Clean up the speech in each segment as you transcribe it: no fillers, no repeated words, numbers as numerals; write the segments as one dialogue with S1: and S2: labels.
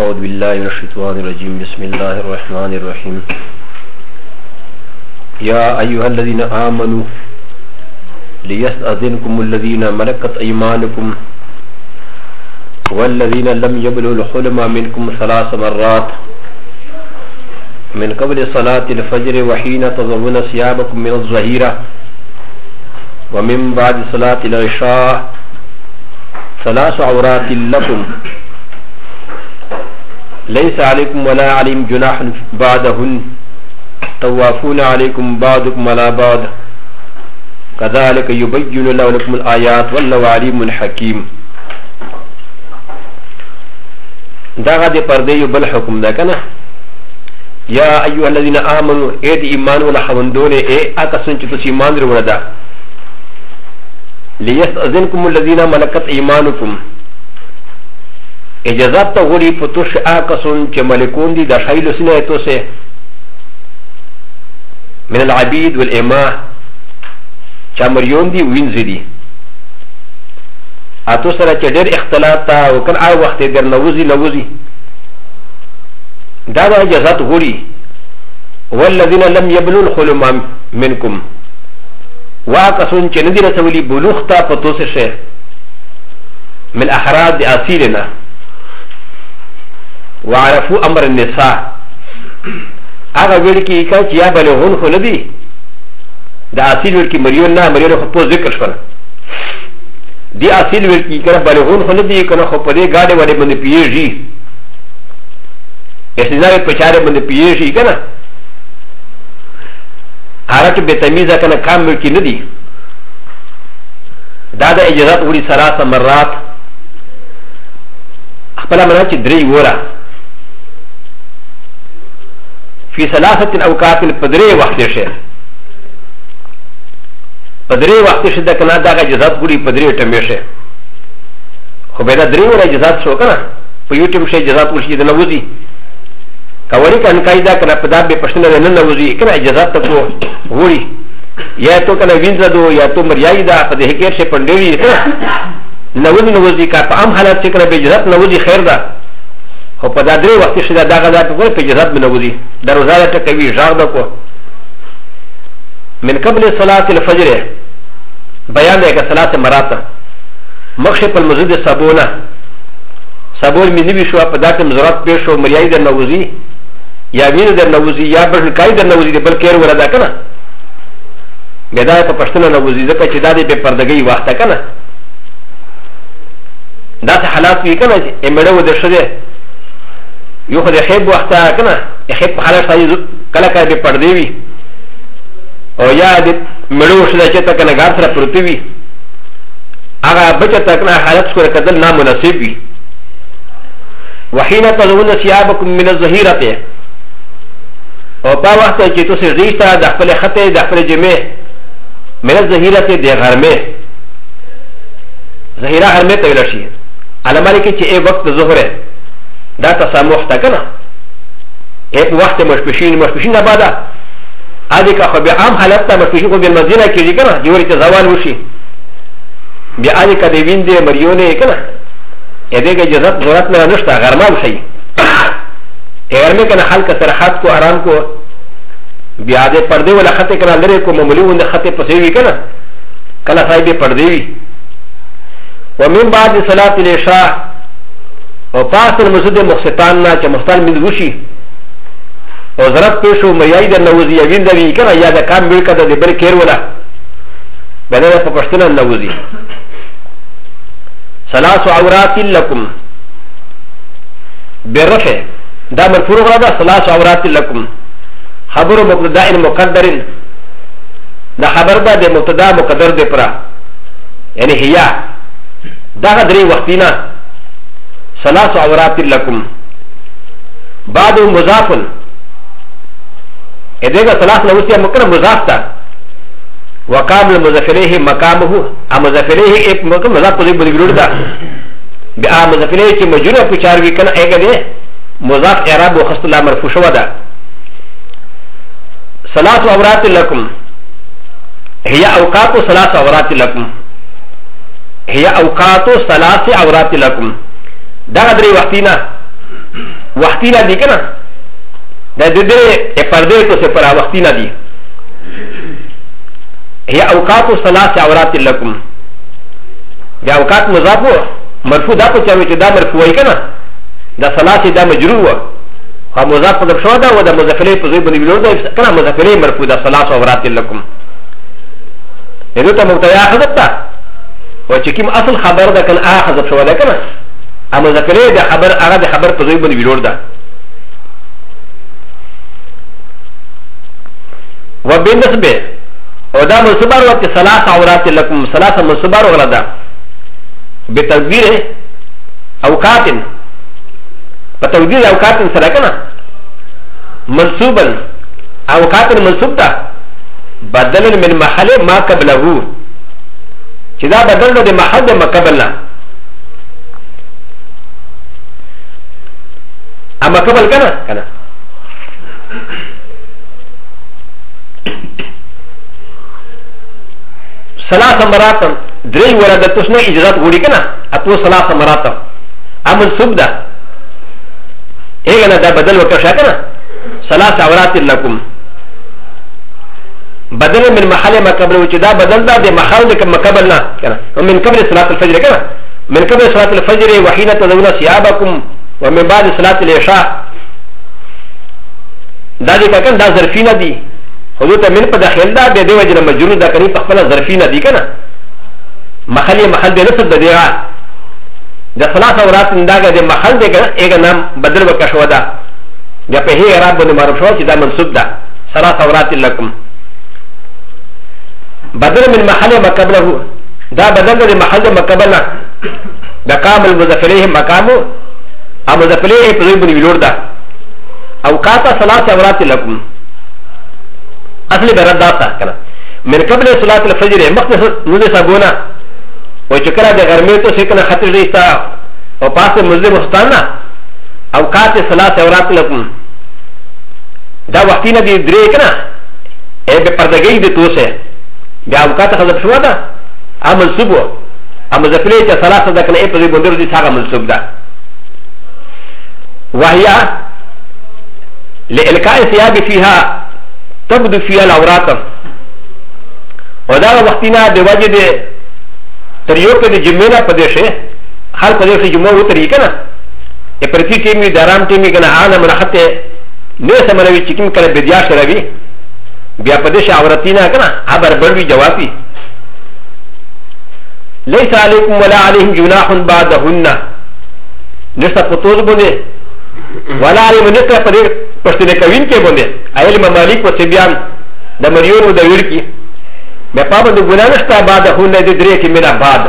S1: أعوذ بالله من الشيطان الرجيم بسم الله الرحمن الرحيم يا أيها الذين آمنوا ليستأذنكم الذين ملكت أيمانكم والذين لم يبلغوا الحلم منكم 3 مرات من قبل صلاة الفجر وحين تضعون ثيابكم من الظهيرة ومن بعد صلاة العشاء 3 عورات لكم ليس عليكم ولا عليهم جناح بعدهن توافون عليكم بعضكم على بعض كذلك يبين الله لكم الآيات والله عليم حكيم. داغا دي پردے یو بل حکم دا کنا یا ایوہ الذین آمنوا اے دی ایمان والا خوندونے اے آکا سن چتو سی ایمان رو دا لیستأذنکم الذین ملکت ایمانکم اجازت تا غوری پتوش آکا سن چه ملکون دی دا شایلو سنیتو سے من العبید والاماء چا مریون دی وینز دی اتو سره چې ډېر اختلاط تا او کله آ وخت در نوزي دا د اجازت غوړي والذین لم یبلغوا الحلم منکم واکسون چې ندی رسولی بلوغ ته پتو سه شه من احراد اصیلنا وعرفوا امر النساء هغه ویل کی چې یا بلغون خو ندی دا اصیل ور کی مریون نه مریون خو په ذکر شول دی اصیل ورکی کنه بلغون خو نه دی کنه خو په دې گاډي باندې باندې پیږي استدلال په چاره باندې پیږي کنه حالت به تمیزه کنه کام ورکی نه دی دا د اجازت وړي 3 مرات خپل منه چې درې وره فی 3 اوقات په درې وخت شه پدری وقت شده کنه دا اجازت غوړي پدری ټمې شه خو به دا درې ور اجازت شو کنه په یو ټیم شه اجازت ورشي د نوځي کاوري کنه قاعده کنه په دا به پښتنه نه نوځي کنه اجازت ته غوړي یا تو کنه وینځه دو یا تو مریای دا په دې کې شه پندوي نوځي کا په عام حالت کې کنه به اجازت نوځي خیر ده خو په دا درې وخت شده دا غدا په اجازت به نوځي د روزانه ته کوي ژغ ده کو من قبل صلاة الفجر بیان ہے کہ صلاة مراتا مخشب المزید سابونا سابون میں نبی شو پداکم ضرورت پیش ہو مریائی در نوزی یا وین در نوزی یا برکائی در نوزی دی بلکیر وردا کنا بیدای پا پشتنا نوزی زکا چی دادی بے پردگی وقتا کنا دا سے حالات بھی کنا امڑو در شده یو خود خیب وقتا کنا خیب پا حالات سایی کلا کلا بے پردیوی او یا د مړو شته چې تا کنه ګار سره پروتي وي هغه بچه تا کنه حالت سره کدل نامناسب وي وحين تزون ثيابكم من الظهيره او په وخت چې تاسو ریښتا د خپل خطه د خپل جمع من الظهيره د غرمه ظهيره غرمه ته ویل شي علماء کې چې ای وخت ظهر دا تسامح تا کنه ای وخت مشپشین نه بعد هذه كخبي عام حالتها مشوشي كو بالمدينه كيجي كنا جوري تزوال وشي بهذه كديفين دي مريوني كنا يديك جزات ضرورتنا نشتا غرمان شي غرمه كنا حلقه سرحات كو ارام كو بهذه پردے ولا خطه كنا لري كو مملي وند خطه پسيوي كنا كلا صاحب پرديوي ومن بعد صلاه العشاء وپاس المسجد مخصتاننا چ مختال من وشي او ضرب پیشو مریای در نوزی یا وین دوی کنه یا دا کام بیل کده دی بر کیر ولا بنا پا پشتنا نوزی 3 عورات لکم برفع دا مرفوع غردا 3 عورات لکم خبر مبتدا مقدر دا خبر دا دی مبتدا مقدر دی پرا یعنی هيا دا غدری وقتینا 3 عورات لکم بعد مضافن ا دغه ثلاث نوسيه مکرم مضاف تا وقام المضافله مقامه ا مضافله ایک مقام مضاف کو بری ورود دا بیا مضافله کی مجرور په چار وی کنه اګه ده مضاف اعراب وخص الله مرفوع شو ده 3 عورات لكم هي اوقات 3 عورات لكم هي اوقات 3 عورات لكم دا درې وختینا وقتنا دي كنا دا دي پردے تو سے پرا وقتنا دي هي اوقات ثلاث عورات لكم دا اوقات مضاف مرفوع دا په چاوي چې دا مرفوعي کنه دا ثلاث دا مجرور او مضاف په شو دا و دا مضافله په ځای باندې ویلو دا کنه مضافله مرفوع دا ثلاث عورات لكم یو ته مبتدا حذف تا و چې کوم اصل خبر دا کنه حذف شو دا کنه ا مضافله دا خبر هغه د خبر په ځای باندې ویلو دا وبالنسبه و دا منصوبار وقت ثلاث عورات لكم ثلاث منصوبار وغلدا بتدبير اوقات بتدبير اوقات سرقنا منصوبا اوقات منصوب دا بدل من محل ما قبله كذا بدل ده محل ما قبلنا اما قبل كنا ثلاث مرات دري ولدتشنا اجازات غوري كنا اتو ثلاث مرات امن سبدا ايغنا دا بدل وكشا كنا ثلاث عورات لكم بدل من محل ما قبل وجدا بدل دا دي محل ما قبلنا كنا ومن قبل صلاه الفجر كنا من قبل صلاه الفجر وحين تدعون ثيابكم ومن بعد صلاه العشاء دا دي كان دا ظرفين دي حدود من په داخل دا د دې وجه مجرور دا کني په خپل ظرفینه دي کنه محل د نصب د دیغه د ثلاث اورات انداګه د محل د ایګ نام بدل وکښو دا د په هي اعراب باندې معرف شو چې دا منصوب ده ثلاث اورات لكم بدل من محل ما قبله دا بدل د محل ما قبلنا د کامل مضافله مقامو او مضافله په ځای باندې ویلور ده اوقات ثلاث اورات لكم اصلي برداتا كنا من قبل صلاه الفجر مختص نودي سابونا وشكرا د غرميتو سيكنا خطر ريستا او پاس مزد مستانا اوقات صلاه اورات لكم دا وقتنا دي دري كنا اي بپردگي دي توسه دا اوقات حذف شو دا عمل صبح اما ذكري ته صلاه ده كنا اي په بندر دي څنګه منسوب ده وهي لالقاء ثياب فيها تبدو فيها الأورات ودا وقتنا بوجه دي تريوك دي جميلة پدشه حال پدشه جمعه طريقنا يپرتي تيمي دارام تيمي كنا آنا منخطه نيسا منوي چكم كنا بديا شروي بیا پدشه عورتنا كنا عبر بروي جوابي ليس عليكم ولا عليهم جناح بعدهن نسا پتوز بنده ولا عليهم نسا پدشه پشتنه کوین کې بونده ایل ممالک و سبیان د مریون و د ویرکی مې پابند ګناه نشته بعد هون د درې کې مینا بعد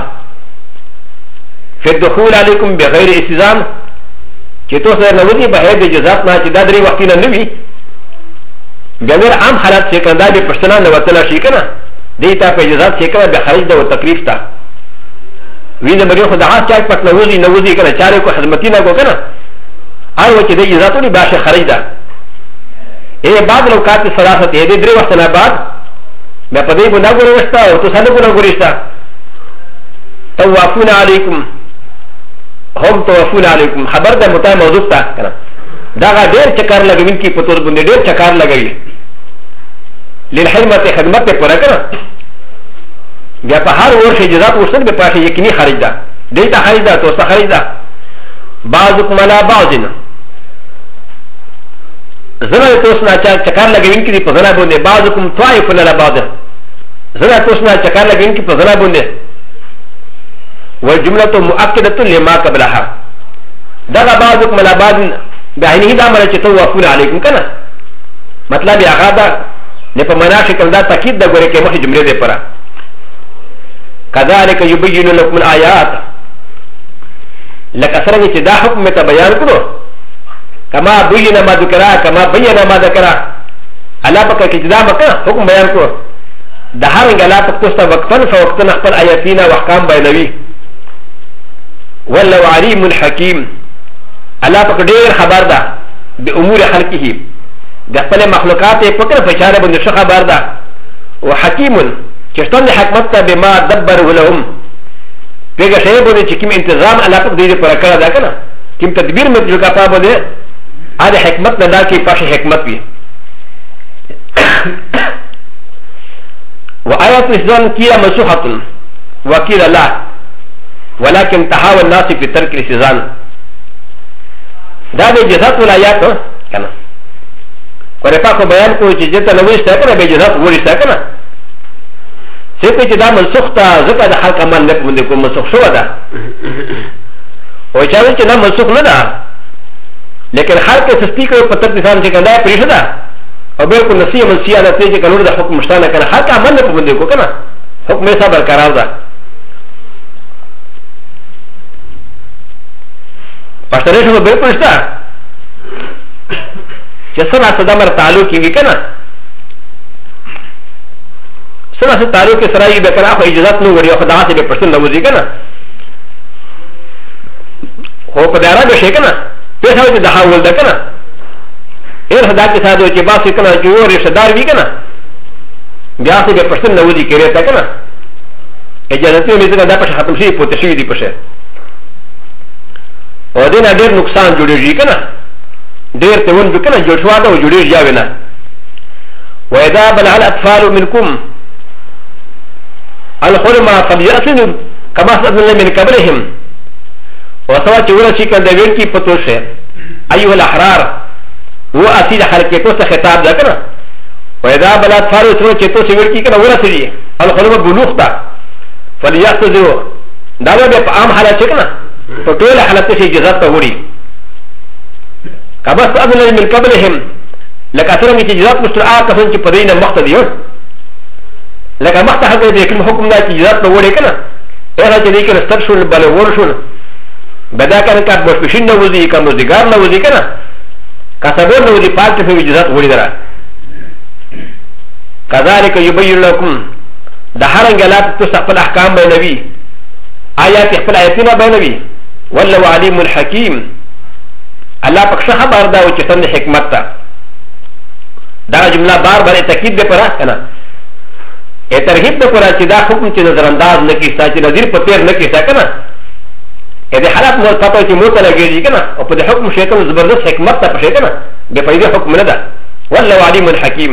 S1: فدخول علیکم بغیر استئذان چې تاسو نه ودی به د جزات نه چې د درې وخت نه نوي بغیر عام حالت چې کنده د پښتنه نه وتل شي کنه دې ته په جزات چې کنه به خارج د تکلیف تا وی د مریو خدای چا پټ نه وځي نه وځي کنه چارې کو خدمتي نه کو کنه آیا چې د جزاتو نه باشه خارج ده اے بعد الاوقات الثلاثه اے درې وخت نه بعد بیا په دې ګناه ګورښتا او تاسو نه ګناه ګورښتا توافون علیکم هم توافون علیکم خبر ده متای موضوع تا کنه دا ډېر چکر لګوین کی په تور باندې ډېر چکر لګوي للحرمت خدمت ته پوره کړه بیا په هر ورشه جزات ورسره به پاشه یقیني خارج ده دې ته خارج ده تو څه خارج ده بعضکم علی بعضنا زنا توسنا چکر لګوین کی په زنا باندې بعضکم طائف علی بعض زنا توسنا چکر لګوین کی په زنا باندې والجمله مؤكده لما قبلها دا بعضکم علی بعض بعینه دا مله چې توافون علیکم کنه مطلب یې هغه دا نه په معنا شکل دا تاکید دا ګوره کې مخې جمله ده پره كذلك يبين لكم الآيات لك أسرني تدا حكم تبيان كنو كما بين ما ذكرا كما بين ما ذكرا ألا بك كتدا بك حكم بيان كنو دهارن ألا تكتست وقتا فوقتا نخبر آياتنا وحكام بينوي والله عليم حكيم ألا بك دير خبر دا بأمور خلقه دخل مخلوقات فكر فشارة بندش خبر دا وحكيم چشتان د حکمت ته به ما دبر ولهم پیګه شی بونه چې کوم انتظام علاقه دې پر کړه دا کنه کوم تدبیر مې جوړه پا بده هذا حكمت ندا كي فاش حكمت بي وآيات الإسلام كيا منسوخة وكيل لا ولكن تحاول الناس في ترك الاستئذان دا دي جزات والآيات كنا ورفا کو بیان کو جتا نوشتا کنا بے جزات ورشتا کنا سيكو جدا منسوخ تا زكا دا حلق امان لك من دكو منسوخ شو دا وچاوی چنا منسوخ ندا لیکن حلق سستی کو پتر نسان چکن دا پریش دا او بلکل نسیح منسیح نسیح چکن ور دا حکم مشتانا کنا حلق امان لك من دكو کنا حکم ایسا برقرار دا پشترش کو بلکل شتا سنا صدامر تعلق کی کنا سنا سے تعلق کے سرائی بے کرا اجازت نو وری خدا سے بے پرسن نوزی کنا ہو پدارا بے شے کنا پیسہ وچ دہا ول دا کنا ایر خدا کے ساتھ وچ باس کنا جو رشتہ دار بھی کنا بیا سے بے پرسن نوزی کرے تا کنا اجازت میں سے دا پش ختم شي پوتشی دی پشه اور دین ډیر نقصان جوړیږي کنا دير تون بكنا جوشوا دا وجوديش جاونا وإذا بلع الأطفال منكم الحلم فليأسنوا كما سألنا من قبلهم وسوى تقول شيء كان دبير كي بتوشه أيها الأحرار هو أسيد حركته خطاب ذكرنا وإذا بلع الأطفال سوى تقول شيء كي كان ولا سري الحلم بلوغ دا فليأسنوا دعوا بأم حالة كنا فتولى حالة شيء جزات تقولي كما سألنا من قبلهم لك أثر من تجارات مسترعاة كفن تقدرين مقتديون لك مقتدى هذا يكون حكم لا تجارات نوري كنا إذا تريك نسترشون البلغورشون بدا كان كاب مشبشين نوزي كمزدقار نوزي كنا كسبون نوزي فالت في تجارات وري درا كذلك يبين لكم دحرن جلات تستقبل أحكام بين نبي آيات يقبل آياتنا بين نبي والله عليم الحكيم الله پکشا خبر دا و چتن حکمت تا دا جمله بار بار تاکید دے پرا کنا اے ترغیب دے پرا چی دا حکم چی نظر انداز نکیستا چی نظیر پتیر نکیستا کنا اے دے حالات مول پتو چی موتا لگیجی کنا او پا دے حکم شیطن زبردست حکمت تا پشے کنا بے فائدہ حکم ندا واللہ علیم الحکیم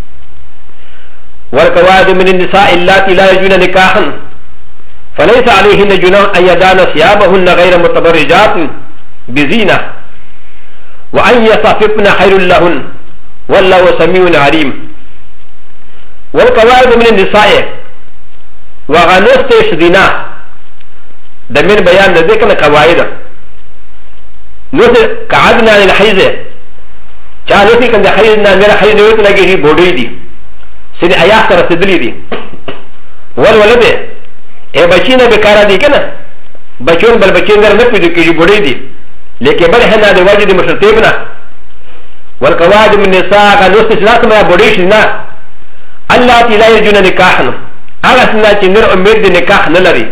S1: والقواعد من النساء اللاتي لا يجون نكاحا فليس عليهن جناح ان يدعن ثيابهن غير متبرجات بزينه وأن يصاففن خير لهن والله سميع عليم والقواعد من النساء وغنوستش دينا دمين بيان ذكر قواعد نوت قعدنا للحيز چالوتي كان حيزنا میرا حيز نوت لگی بودی دی سن آیات سره تدلی دی والولد اے بچینا بیکارا دی کنا بچون بل بچین در نه پیدا کیږي بودی دی لكن بل هنا د واجد مشرتيبنا والقواعد من النساء غنوست ثلاث ما بوديشنا اللاتي لا يرجون نكاحا هذا سنة تنر امير دي نكاح نلري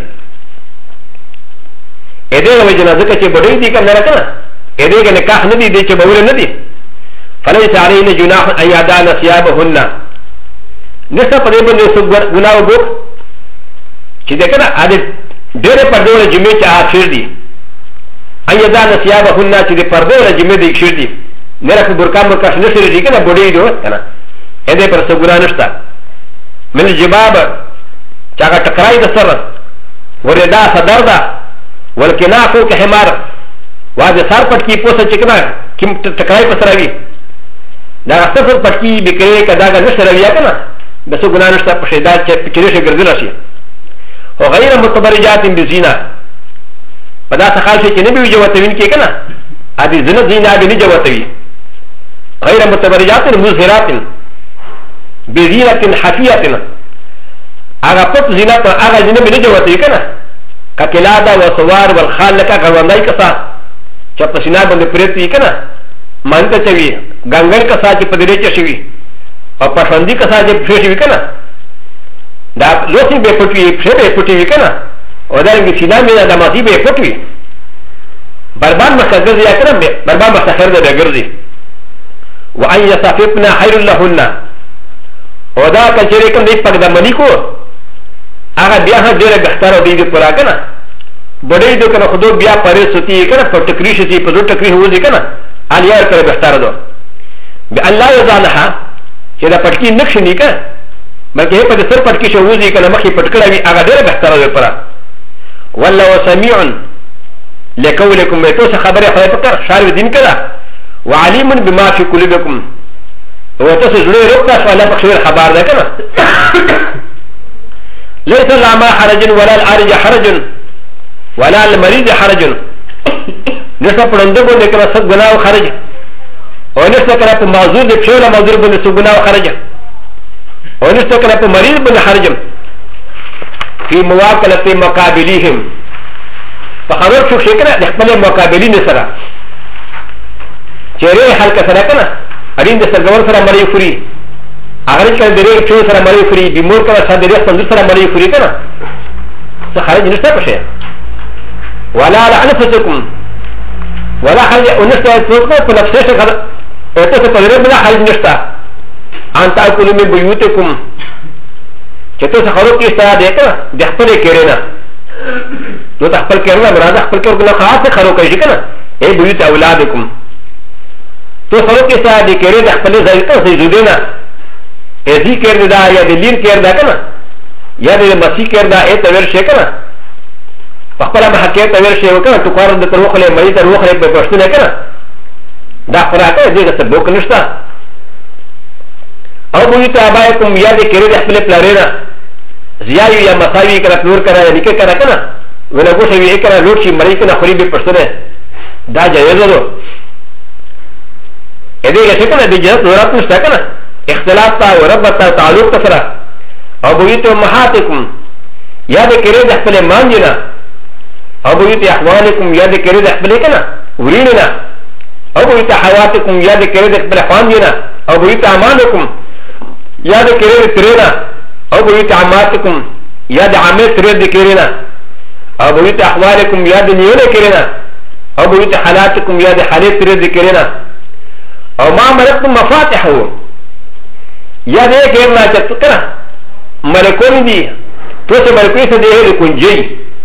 S1: اذا وجنا ذكا چه بودي دي كان نركنا اذا نكاح ندي دي چه بول ندي فليس علينا جناح ان يدعن ثيابهن نسا پديبن سو گناو بوك چه دكنا ادي دير پردول جمعه چه آخر دي ايضا ثيابهن چې د پردو له جمع د اکشر دي نه په برکان برکاش نشي دي کنه بډې دي کنه اې دې پر څه ګنا نشته من الجباب چې هغه ټکرای د سر وردا صدر دا ولکنافو که حمار واځه سر پټ کی پوسه چې کنه کیم ټکرای په سره وي دا صفر پټ کی بکري کدا غا نشي رویا کنه د څه ګنا نشته په شیدا چې پکړې شي ګرځل شي او غیر متبرجات بزینا پدا سخال سے چنبی بھی جواتوین کی کنا ادی زنت زینا بھی نہیں جواتوی غیر متبرجات مظہرات بزینت حفیت اگا پت زینا پر اگا زینا بھی نہیں جواتوی کنا ککلادا و سوار والخال لکا غواندائی کسا چپ سینا بند پریتوی کنا مانتا چوی گنگن کسا چی پدرے چشوی اور پشوندی کسا چی پشوی کنا دا لوسی بے پٹوی پشے بے پٹوی کنا ودارنگی سینا مینا دا ماضی بے پٹوی بربان مستقر یا کرم بے بربان مستقر دا بگرزی وان یصاففنا خیر لهن ودا کچری کم دیکھ پاک دا منی کو آغا بیا ہاں دیر بختار و دیدی پورا کنا بڑی دو کنا خودو بیا پری ستی کنا پر تکریش سی پر دو تکریش ہوزی کنا اليار پر بختار دو بأن لا يزالها چې دا پټکی نقش نه کا بلکې په سر پټکی شو وځي کله مخې پټکړه وي هغه ډېر بهتره وي پر والله سميع لقولكم متوس خبره خدای فکر شارو دین کړه وعليم بما في قلوبكم وتوس زړه روکا سواله په خبر ده کنه ليس الأعمى حرج ولا العارج حرج ولا المريض حرج نسا پرنده بنده کنه سب گناه خرج و نسا کنه پا معذور ده پشولا معذور بنده سب گناه خرج و نسا کنه پا مریض بنده خرج في مواقلت مقابليهم فخبر شو شكرا نحمل مقابلين سرا چهره حلق سرا کنه ارين ده سرگور سرا مريو فري اگر کنه دره پشو سرا مريو فري بیمور کنه سا دره سندر سرا مريو فري کنه سا خرج نسا پشه ولا على انفسكم ولا حاجه ونستا يتوقع في نفسه كذا اتوقع بلا حاجه نستا ان تاكلوا من بيوتكم چتو سخرو کی استاد دیکھا دخپل کیرنا تو تخپل کیرنا مراد خپل کیرنا خاص خرو کشی کنا اے بیوت اولادکم تو سخرو کی استاد کیرے دخپل ذکر سے جودینا ایسی کیردا یا دلیر کیردا کنا یا دل مسیح کیردا اے تور شے کنا فقال ما حكيت أول شيء وكذا تقارن الروح لي مريض الروح لي ببرشتنا كذا ده قراءة زي ده سبوك نشتا أو بيوت أبايكم يا ذي كريد أحمل بلارينا زيايو يا مساوي كذا بلور كذا يا نيكا كذا كذا ونقول شيء كذا لوتشي مريض كذا خريب ببرشتنا ده جايز له إذا يصير كذا دي جهات نورات نشتا كذا اختلاف تا وربط تعلق تفرع أو بيوت أمهاتكم يا ذي كريد أحمل مانجنا أو بيت أحوالكم يا ذكر ذكبلكنا وريننا أو بيت حواتكم يا ذكر ذكبل حوانجنا أو بيت أعمالكم يا ذكر ذكرنا أو بيت عماتكم يا دعمت ذكرنا أو بيت أحوالكم يا دنيا ذكرنا أو بيت حالاتكم يا دحالات ذكرنا أو ما ملكتم مفاتحه يا ذكرنا تذكرنا ملكوني دي توسي ملكوني سديه لكنجي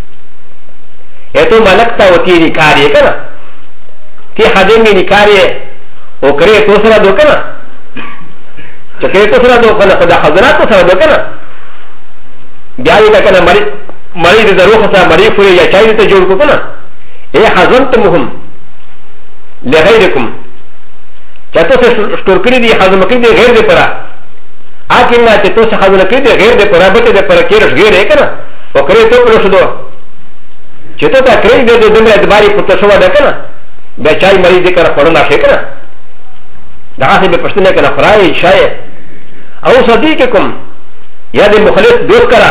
S1: اتو ملکتا و تی نکاری کنا تی خدمی نکاری و کری تو سرا دو کنا چکری تو سرا دو کنا خدا خزنات تو سرا دو کنا بیایی تا کنا مریض در روح سا مریض فوری یا چایی تا جوڑ کو کنا اے حزنتمهم لغیرکم چا تو سے شکر کری دی حزم کری دی غیر دی پرا آکن نا چا تو سے حزم کری دی غیر دی پرا بچے دی پرا کیرش غیر ہے کنا و کری تو پرش دو چتو تا کری دے دو دمرا ادباری پتہ شوا دے کنا بے چای مریض دے کنا پڑھنا شے کنا دا سے بے پشتنے کنا فرائے شائع او صدیقکم یا دے مخلص دوست کرا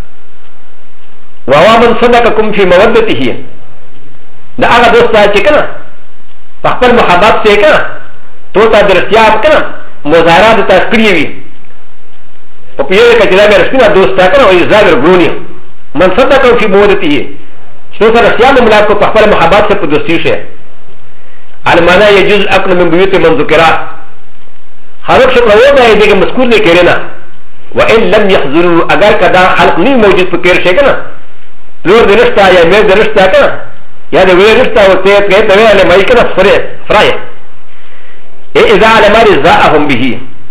S1: ووامن صدقکم فی مودته دا آغا دوست تا چے کنا فخبر محبت سے کنا تو تا درستیاب کنا مزارات تا کریوی و پیوے کا جدا میں رسکنا دوست تا کنا و ازاگر گرونی من صدقکم فی مودته شو سر اختیار ملاک کو پخبر محبات سے پدوستیش ہے علمانا یجوز اکل من بیوت من ذکرہ حرق شکل ہوگا ہے دیکھ مذکور نے کہنا وَإِن لَمْ يَحْضُرُوا اگر کدا حلق نہیں موجود پر کیر شکنا لور درشتا یا میر درشتا کنا یا دے وی رشتا و تیت گئے توی علی مائی کنا فرائے اے اذا علماء رضاءهم بھی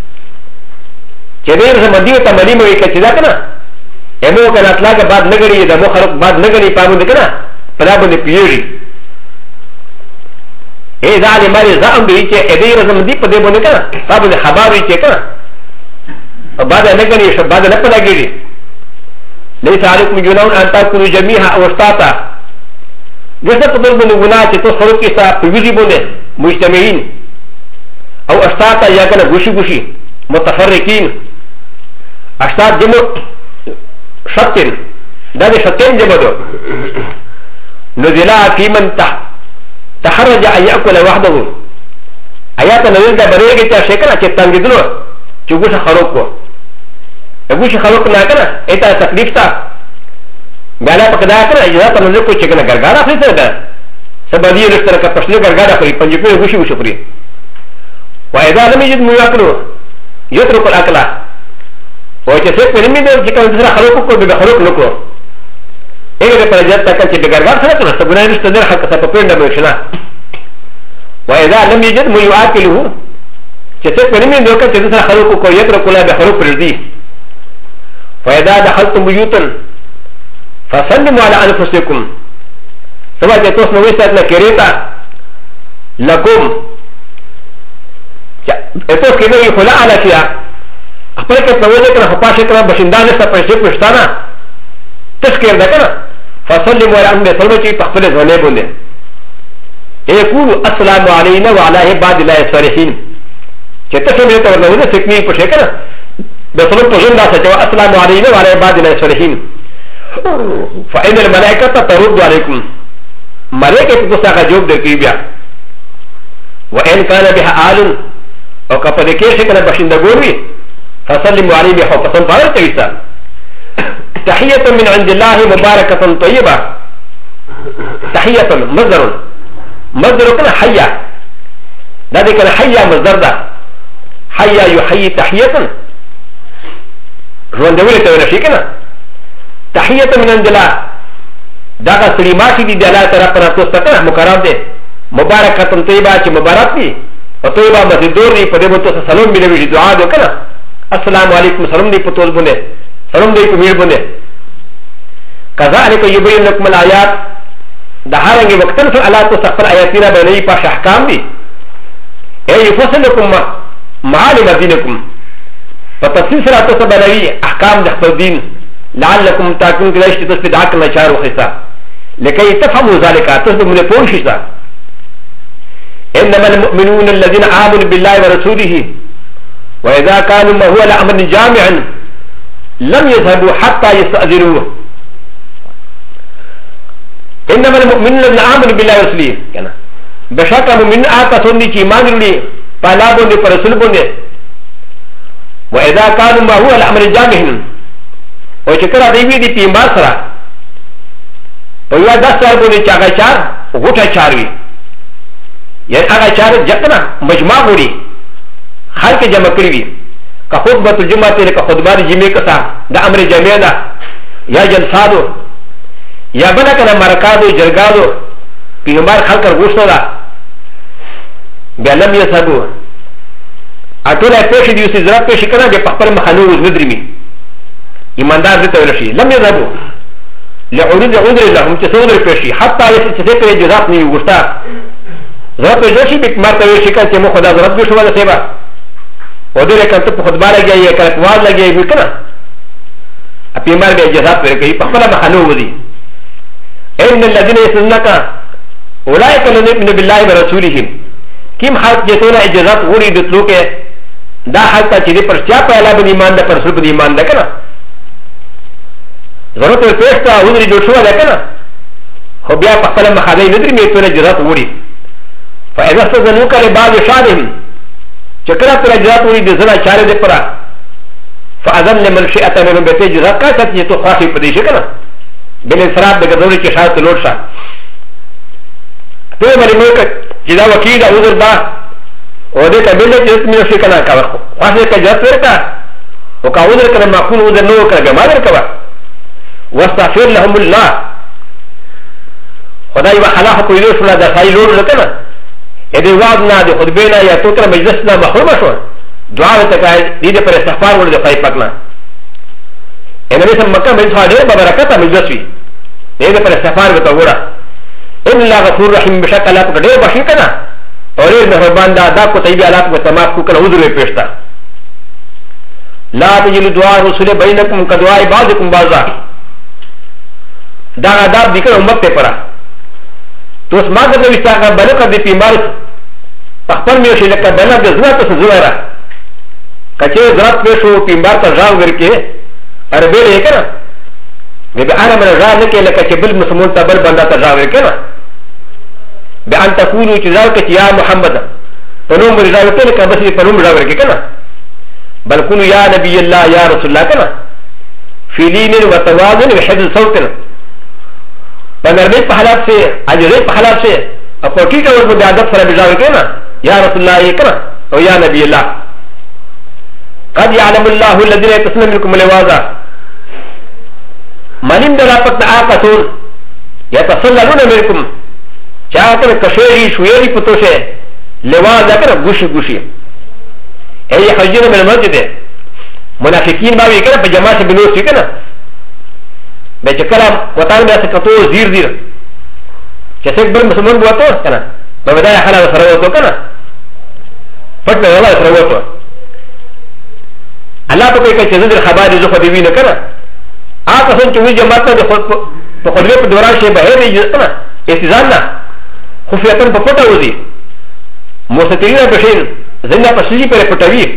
S1: چیدے رسا مندیو تا ملی موی کچیدہ کنا امو کنا اطلاع کا بعد نگری دا مو خلق بعد نگری پامون دکنا پدا بند پیوری اے دا علی ماری زعم بھی چے ادی رزم دی پدے بند کنا پابند خباروی چے کنا بعد نگری شب بعد نپدا گیری لیس علیکم جنون انتا کنو جمیحا اوستاتا جسا پدر بند گناہ چے تو خلق کسا پیوزی بندے مجتمعین او استاتا یا کنا گوشی گوشی متفرقین استاد جمع شتن دا دي شتن جمدو نزلا في من تحرج ان ياكل وحده ايات نزل دا بريغي تا شكلا چه تنگدلو چه گوش خروق کو گوش خروق نا کنا ایتا تکلیف تا بیالا پکدا کنا اجازت نزل کو چه کنا گرگارا فریسر دا سبادی رشتر کا پشلی گرگارا فری پنجپی گوشی گوشی فری و اذا لم يجد مياكلو يترك الاكل و چې څه په نیمه د چې کوم سره خلق کو به خلق نکړو هغه په جات تک چې بګرګار سره کنه څه ګناه نشته نه حق ته په پنده به شنه واذا لم يجد من يؤكله كتب من من دوكا تدسر خلقك ويترك لا بخلق رزقه فاذا دخلتم بيوتا فسلموا على انفسكم سواء جتوس نويسات كريتا لكم اتوس كده يخلع على فيها اخبرك نويسة كنا خطاشة كنا بشندان سپرشي پشتانا تذكر ده كنا فسلموا على انفسكم تخفل زونه بنده يقول السلام علينا وعلى عباد الله الصالحين كتفهم يتورنون سكني پشكنا بسلم پشن دا سچوا السلام علينا وعلى عباد الله الصالحين فإن الملائكة ترد عليكم ملائكة تساق جوب دركي بيا وإن كان بها آل او كفدكيش كنا بشندگوروي فسلموا عليه بحو قسم فارل كيسا تحية من عند الله مباركة طيبة تحية مصدر مصدر كنا حيا ده كنا حيا مصدر ده حيا يحيي تحية روندولي تونشي كنا تحية من عند الله دا سليماتي دي دلالة ربنا توستكنا مكرم دي مباركة طيبة چه مبارك دي وطيبة مزدور دي پده بنتو سلام بنوشي دعا دو كنا السلام عليكم سلام دي پتوز بنده سلام دي پمير بنده كذلك يبين لكم الآيات دا هرنگي وقتن فر الله تستقبل آياتنا بيني پاش احكام دي اي يفصل لكم معالم دينكم فتفصيل سرعة تستبنوي احكام دخل الدين لعلكم تاكون كلاش تثبت عقل نشار وخصا لكي تفهموا ذلك تصدقوا من فوشيسا انما المؤمنون الذين امنوا بالله ورسوله واذا كانوا ما هو لامر جامع لم يذهبوا حتى يستاذنوه انما المؤمنون الذين امنوا بالله ورسوله كنا بشكل مؤمن اكثر من ايمان لي فلا بد برسول بني واذا كانوا ما هو لامر جامع او چې کله دی وی دی پیمبار سره په یو 10 سال باندې چاغه چار غوټه چاروي یعنی هغه چار جتنا مجمع وړي خلک جمع کړی وي که خطبه الجمعه ته که خطبه جمعه کسا د امر جمعه ده یا جلسادو یا بل کنه مرکادو جرګادو پیمبار خلک غوښتو ده بلم یسبو اټوله پېښې دی چې زړه پېښې کنه د خپل مخالو ندرمي ایماندار دې ته ولشي لم يذهبوا لعروض عذر لهم تسودر پېښې حتی چې څه جزات نه وګټا زړه په جوشي به مرته وشي کله چې مو خدا ضرورت به شو ولا سیبا و دې کله په خطبه لګي کله قواز لګي وکړه اپیمار به جزات ورکړي په خپل مخالو ودی ان الذين يسنك اولئك الذين يؤمنون بالله ورسوله كم حق جتونه اجازت غوړي د تلوکه دا حق چې پر چا په اعلی باندې ایمان ده پر سر باندې ایمان ده کنه ضرورت پېښته ودري جوړ شو ده کنه خو بیا په خپل مخالې ندري مې ته اجازت غوړي فاذا استذنوك لبعض شانهم چکرا پر اجازت غوړي د زنا چاره ده پرا فاذن لمن شئت من بيت اجازت کا چې تو خاصي پدې شي کنه بل انصراف د ګذوري کې شاته لوړ شه ته باندې مو چې دا وکیل او عذر دا او دې ته بل چې مې شي کنه کا خاصه کې اجازت ورکا او کا عذر کنه معقول عذر نو کړه ما ورکوا واستغفر لهم الله خدای وحلا کو یو شو دا ځای لوړ لکنه اې دې واض نه د خطبه نه یا تو تر مجلس نه محروم شو دعا ته کوي دې پر استغفار ورته پای پکنا ان دې سم مکه مې څه ډېر برکت مجلس وی دې پر استغفار وته وره ان الله غفور رحیم بشکل اپ ډېر بشي کنه اور ډېر مهربان دا کو طيب حالات کو تمام کو کله حضور پېښتا لا تجل دعاء رسول بینکم کدعاء بعضکم بعضا دا آداب دي کنه امت ته پرا تو اس ما کده وستا کا بلو کده پیمار خپل میو شي لکه بلو د زړه ته زوړه کچې ذات په شو پیمار ته ځاو ورکه عربی یې کنه به انا من ځا نه کې لکه چې بل مسلمان ته بل بندا ته ځاو ورکه بان تقولوا جزاك يا محمد فنوم رجال تلك بس فنوم رجال كنا بل كونوا يا نبي الله يا رسول الله كنا في لين وتوازن وحفظ صوتنا فنرمي بحالات سے اجري بحالات سے اپوٹی کا وہ عادت فرا رجال كنا يا رسول الله كنا او يا نبي الله قد يعلم الله الذين يتصلون منكم لواذا من دلا پت آقاتون يتصلون منكم چاہتے ہیں کشیری شویری پتوشے لواء ذكر غشي غشي اي خرجنا من المسجد منافقين باوي كده بجماعه بنوسي كده بچكلام وطن بیا سکتو زیر زیر چسک بل مسلمان بوتو کنه بدا یا خلا سره وتو کنه پټ نه ولا سره وتو الله په کوئی چې زړه خبر دې خو دې وینه کنه آ کسان چې وی جماعت ته په خپل په دوران شي به دې کنه استizان نه خفیتن په پټه وځي مستقیمه بشین زنده پسلی پر پټوي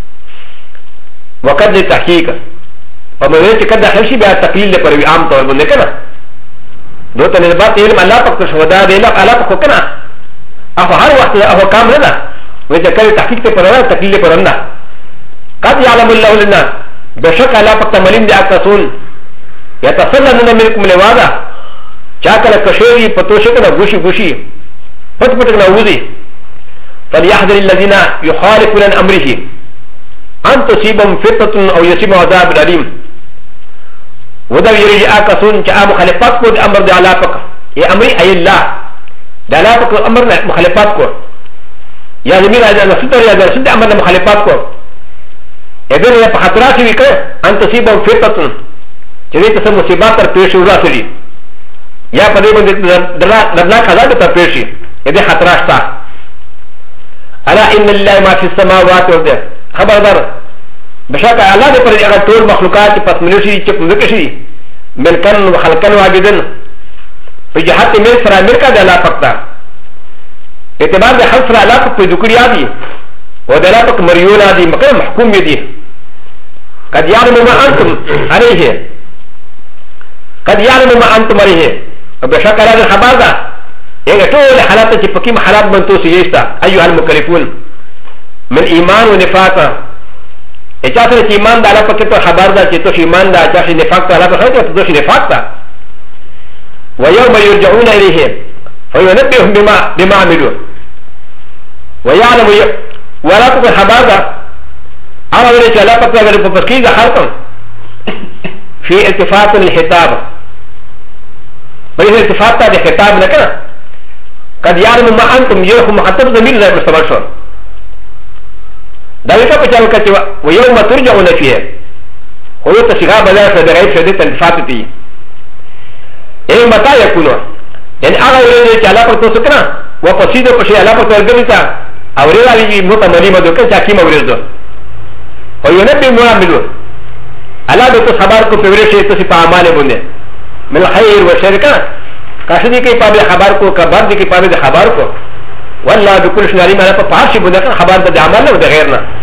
S1: وقت دې تحقیق فمن يتكد حشي بها تقليل لپاره عام طور باندې کنه دوته نه بعد علم الله پاک شهدا دې الله پاک کنه اخو هر وخت هغه کام نه ده وې چې کله تحقیق ته پرونه تقليل لپاره نه قد يعلم الله لنا بشك الله پاک تملين دي اکسون يتصلون منكم لوادا چا کله کشوي پتوشه کنه غوشي غوشي پټ پټ نه وځي فليحذر الذين يخالفون عن امره ان تصيبهم فتنه او يصيبهم عذاب اليم ودا يرجع كسون جاء مخالفات کو امر د الله پاک یہ امر ای الله د الله پاک امر مخالفات کو یا زمير اذا ستر یا ستر امر مخالفات کو اذن یہ خطرات وی کہ ان تصيبهم فتنه چوي ته مصیبات تر پیش وراسلی یا پدې باندې درنا خزا ته پیشي دې خطرات تا الا ان لله ما في السماوات والارض خبردار بشاك الله دې پر هغه ټول مخلوقات پس منشي چې په ذکر شي ملکن وخلقن وعبدن په جهات مل سره امریکا د الله پکتا اعتبار د خلق سره الله په ذکر یادي او د الله پک مریونا دي مکه محکوم دي قد يعلم ما انتم عليه قد يعلم ما انتم عليه بشاك الله خبر ده هغه ټول حالات چې پکې حالات بنتو سيستا ايها المكلفون من ايمان ونفاق اجازه چې ایمان د الله په کې ته خبر ده چې ته ایمان ده چې نفاق ته الله په خاطر ته نفاق ده ويوم يرجعون اليه فينبئهم بما عملوا ويعلم ولا تكن خبر ده اما چې الله په کې په پرکې خلق في التفات الخطاب بل التفات ده خطاب نه کړه قد يعلم ما انتم يوم مخاطب ضمير زي مستمر شو دا ویکا پچاو کچی و یوم ترجعون فیه و یو تشیغا بلا فدرائی شدید تنفات تی این متا یکونو یعنی آغا ورده چه اللہ پر تو سکنا و پسیدو پشی اللہ پر تو ارگلی تا اوریده آلی موتا ملی مدو کن چاکی موریدو و یو نبی معاملو اللہ دو تو خبر کو پیورشی تو سی پا عمال بنده من خیر و شرکا کاشدی کئی پابل خبر کو کبر دی کئی پابل خبر کو والله بكل شيء عليم انا فاشي بنده خبر ده عمل له ده غيرنا